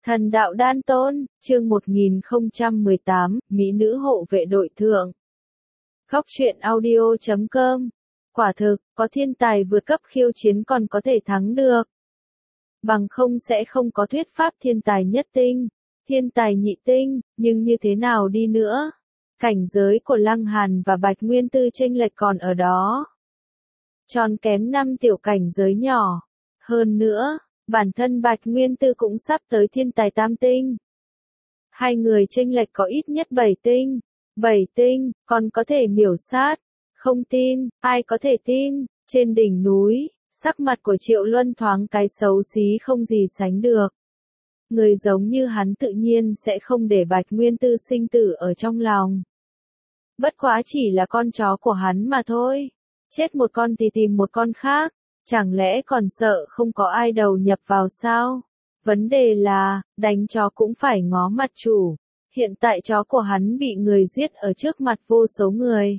Thần đạo đan tôn, chương 1018, Mỹ nữ hộ vệ đội thượng. Góc truyện audio.com. Quả thực, có thiên tài vượt cấp khiêu chiến còn có thể thắng được. Bằng không sẽ không có thuyết pháp thiên tài nhất tinh, thiên tài nhị tinh, nhưng như thế nào đi nữa. Cảnh giới của Lăng Hàn và Bạch Nguyên Tư chênh lệch còn ở đó. Tròn kém 5 tiểu cảnh giới nhỏ. Hơn nữa, bản thân Bạch Nguyên Tư cũng sắp tới thiên tài tam tinh. Hai người chênh lệch có ít nhất 7 tinh. 7 tinh, còn có thể miểu sát. Không tin, ai có thể tin, trên đỉnh núi, sắc mặt của Triệu Luân thoáng cái xấu xí không gì sánh được. Người giống như hắn tự nhiên sẽ không để Bạch Nguyên Tư sinh tử ở trong lòng. Bất quá chỉ là con chó của hắn mà thôi. Chết một con thì tìm một con khác. Chẳng lẽ còn sợ không có ai đầu nhập vào sao? Vấn đề là, đánh chó cũng phải ngó mặt chủ. Hiện tại chó của hắn bị người giết ở trước mặt vô số người.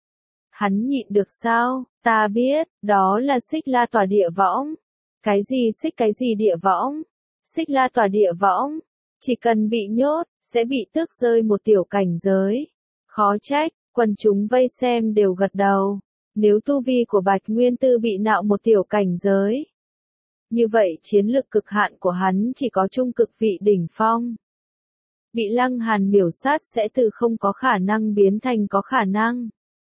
Hắn nhịn được sao? Ta biết, đó là Xích La Tỏa Địa Võng. Cái gì địa võng? Xích La Tỏa Địa Võng. Chỉ cần bị nhốt, sẽ bị tước rơi một tiểu cảnh giới. Khó trách, quần chúng vây xem đều gật đầu. Nếu tu vi của Bạch Nguyên Tư bị nạo một tiểu cảnh giới, như vậy chiến lực cực hạn của hắn chỉ có trung cực vị đỉnh phong. Bị Lăng Hàn miểu sát sẽ từ không có khả năng biến thành có khả năng.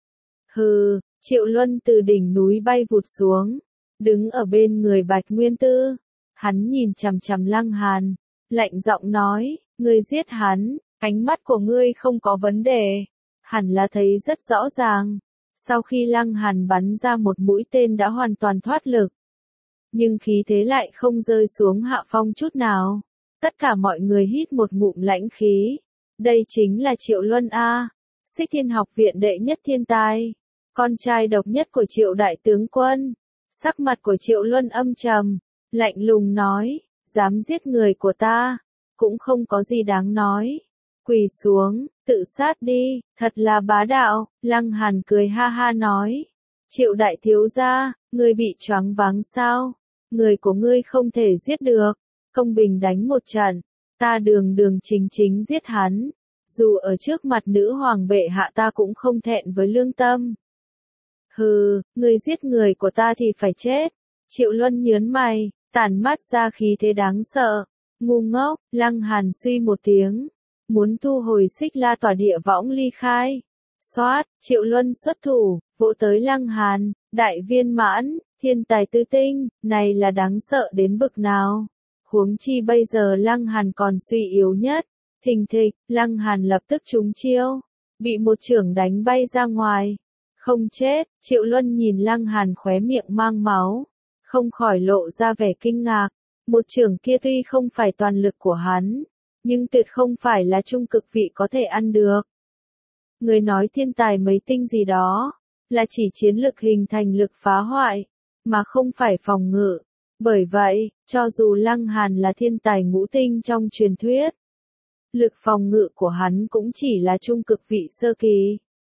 Hừ, Triệu Luân từ đỉnh núi bay vụt xuống, đứng ở bên người Bạch Nguyên Tư. Hắn nhìn chằm chằm Lăng Hàn, lạnh giọng nói, ngươi giết hắn, ánh mắt của ngươi không có vấn đề. Hẳn là thấy rất rõ ràng. Sau khi Lăng Hàn bắn ra một mũi tên đã hoàn toàn thoát lực. Nhưng khí thế lại không rơi xuống hạ phong chút nào. Tất cả mọi người hít một ngụm lãnh khí. Đây chính là Triệu Luân A. Xích Thiên Học Viện đệ nhất thiên tài. Con trai độc nhất của Triệu Đại Tướng Quân. Sắc mặt của Triệu Luân âm trầm. Lạnh lùng nói, dám giết người của ta. Cũng không có gì đáng nói. Quỳ xuống, tự sát đi, thật là bá đạo. Lăng Hàn cười ha ha nói. Triệu đại thiếu gia, ngươi bị choáng váng sao? Người của ngươi không thể giết được. Công bình đánh một trận, ta đường đường chính chính giết hắn. Dù ở trước mặt nữ hoàng bệ hạ ta cũng không thẹn với lương tâm. Hừ, ngươi giết người của ta thì phải chết. Triệu Luân nhớn mày, tản mát ra khí thế đáng sợ. Ngu ngốc, Lăng Hàn suy một tiếng. Muốn thu hồi Xích La Tỏa Địa Võng ly khai. Xoát, Triệu Luân xuất thủ, vỗ tới Lăng Hàn, đại viên mãn, thiên tài tứ tinh, này là đáng sợ đến bực nào. Huống chi bây giờ Lăng Hàn còn suy yếu nhất. Thình thịch, Lăng Hàn lập tức trúng chiêu, bị một chưởng đánh bay ra ngoài. Không chết, Triệu Luân nhìn Lăng Hàn khóe miệng mang máu, không khỏi lộ ra vẻ kinh ngạc. Một chưởng kia tuy không phải toàn lực của hắn, nhưng tuyệt không phải là trung cực vị có thể ăn được. Người nói thiên tài mấy tinh gì đó, là chỉ chiến lực hình thành lực phá hoại, mà không phải phòng ngự. Bởi vậy, cho dù Lăng Hàn là thiên tài ngũ tinh trong truyền thuyết, lực phòng ngự của hắn cũng chỉ là trung cực vị sơ kỳ.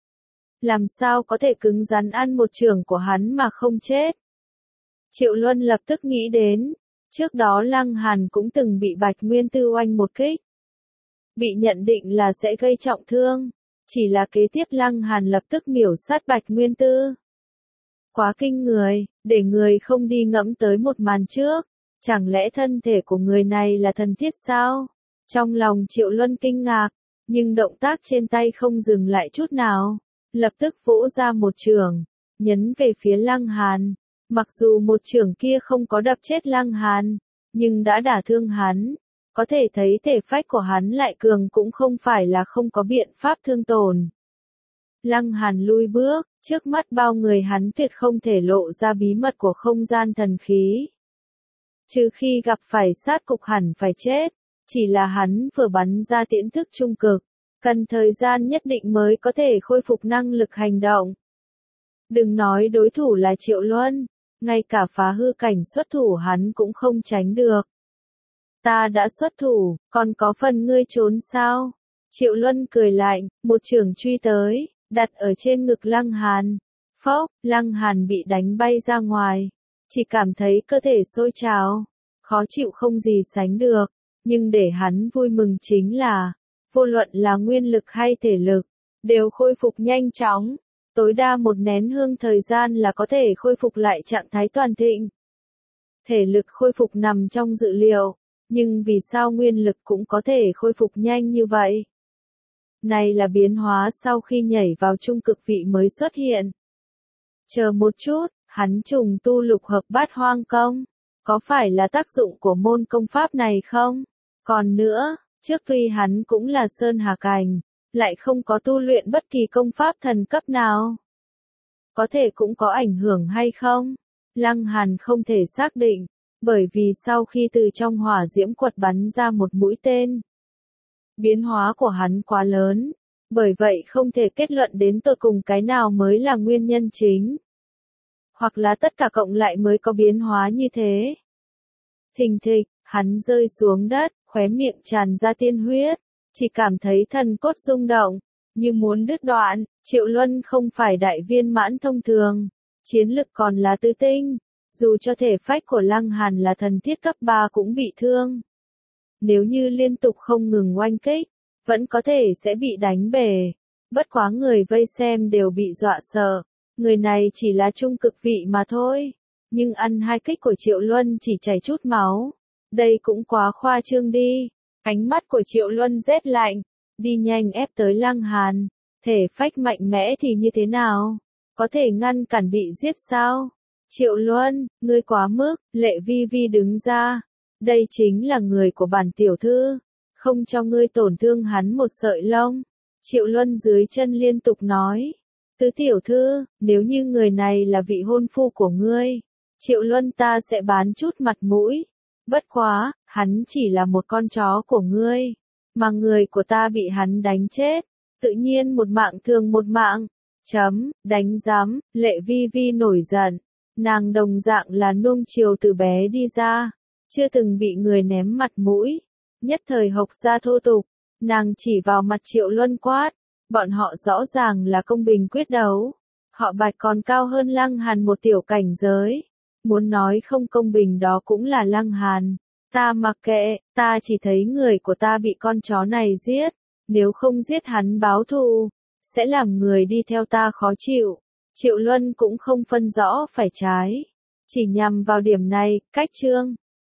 Làm sao có thể cứng rắn ăn một chưởng của hắn mà không chết? Triệu Luân lập tức nghĩ đến. Trước đó Lăng Hàn cũng từng bị Bạch Nguyên Tư oanh một kích. Bị nhận định là sẽ gây trọng thương. Chỉ là kế tiếp Lăng Hàn lập tức miểu sát Bạch Nguyên Tư. Quá kinh người, để người không đi ngẫm tới một màn trước. Chẳng lẽ thân thể của người này là thần thiết sao? Trong lòng Triệu Luân kinh ngạc, nhưng động tác trên tay không dừng lại chút nào. Lập tức vỗ ra một chưởng, nhấn về phía Lăng Hàn. Mặc dù một chưởng kia không có đập chết Lăng Hàn, nhưng đã đả thương hắn. Có thể thấy thể phách của hắn lại cường cũng không phải là không có biện pháp thương tổn. Lăng Hàn lui bước, trước mắt bao người hắn tuyệt không thể lộ ra bí mật của không gian thần khí. Trừ khi gặp phải sát cục hẳn phải chết, chỉ là hắn vừa bắn ra tiễn thức trung cực, cần thời gian nhất định mới có thể khôi phục năng lực hành động. Đừng nói đối thủ là Triệu Luân. Ngay cả phá hư cảnh xuất thủ hắn cũng không tránh được. Ta đã xuất thủ, còn có phần ngươi trốn sao? Triệu Luân cười lạnh, một chưởng truy tới, đặt ở trên ngực Lăng Hàn. Phốc, Lăng Hàn bị đánh bay ra ngoài. Chỉ cảm thấy cơ thể sôi trào, khó chịu không gì sánh được. Nhưng để hắn vui mừng chính là, vô luận là nguyên lực hay thể lực, đều khôi phục nhanh chóng, tối đa một nén hương thời gian là có thể khôi phục lại trạng thái toàn thịnh. Thể lực khôi phục nằm trong dự liệu, nhưng vì sao nguyên lực cũng có thể khôi phục nhanh như vậy? Này là biến hóa sau khi nhảy vào trung cực vị mới xuất hiện. Chờ một chút, hắn trùng tu lục hợp bát hoang công, có phải là tác dụng của môn công pháp này không? Còn nữa, trước tuy hắn cũng là Sơn Hà Cảnh, lại không có tu luyện bất kỳ công pháp thần cấp nào. Có thể cũng có ảnh hưởng hay không? Lăng Hàn không thể xác định, bởi vì sau khi từ trong hỏa diễm quật bắn ra một mũi tên, biến hóa của hắn quá lớn, bởi vậy không thể kết luận đến tột cùng cái nào mới là nguyên nhân chính. Hoặc là tất cả cộng lại mới có biến hóa như thế. Thình thịch, hắn rơi xuống đất, khóe miệng tràn ra tiên huyết, chỉ cảm thấy thần cốt rung động, như muốn đứt đoạn. Triệu Luân không phải đại viên mãn thông thường, chiến lực còn là tứ tinh, dù cho thể phách của Lăng Hàn là thần thiết cấp 3 cũng bị thương. Nếu như liên tục không ngừng oanh kích, vẫn có thể sẽ bị đánh bể. Bất quá người vây xem đều bị dọa sợ, người này chỉ là trung cực vị mà thôi, nhưng ăn 2 kích của Triệu Luân chỉ chảy chút máu. Đây cũng quá khoa trương đi. Ánh mắt của Triệu Luân rét lạnh, đi nhanh ép tới Lăng Hàn. Thể phách mạnh mẽ thì như thế nào? Có thể ngăn cản bị giết sao? Triệu Luân, ngươi quá mức. Lệ Vi Vi đứng ra. Đây chính là người của bản tiểu thư, không cho ngươi tổn thương hắn một sợi lông. Triệu Luân dưới chân liên tục nói. Tứ tiểu thư, nếu như người này là vị hôn phu của ngươi, Triệu Luân ta sẽ bán chút mặt mũi. Bất quá, hắn chỉ là một con chó của ngươi, mà người của ta bị hắn đánh chết, tự nhiên một mạng thường một mạng. Đánh giám, Lệ Vi Vi nổi giận, nàng đồng dạng là nuông chiều từ bé đi ra, chưa từng bị người ném mặt mũi, nhất thời hộc ra thô tục, nàng chỉ vào mặt Triệu Luân quát, bọn họ rõ ràng là công bình quyết đấu, họ Bạch còn cao hơn Lăng Hàn một tiểu cảnh giới. Muốn nói không công bình đó cũng là Lăng Hàn. Ta mặc kệ, ta chỉ thấy người của ta bị con chó này giết. Nếu không giết hắn báo thù, sẽ làm người đi theo ta khó chịu. Triệu Luân cũng không phân rõ phải trái. Chỉ nhằm vào điểm này, cách chương.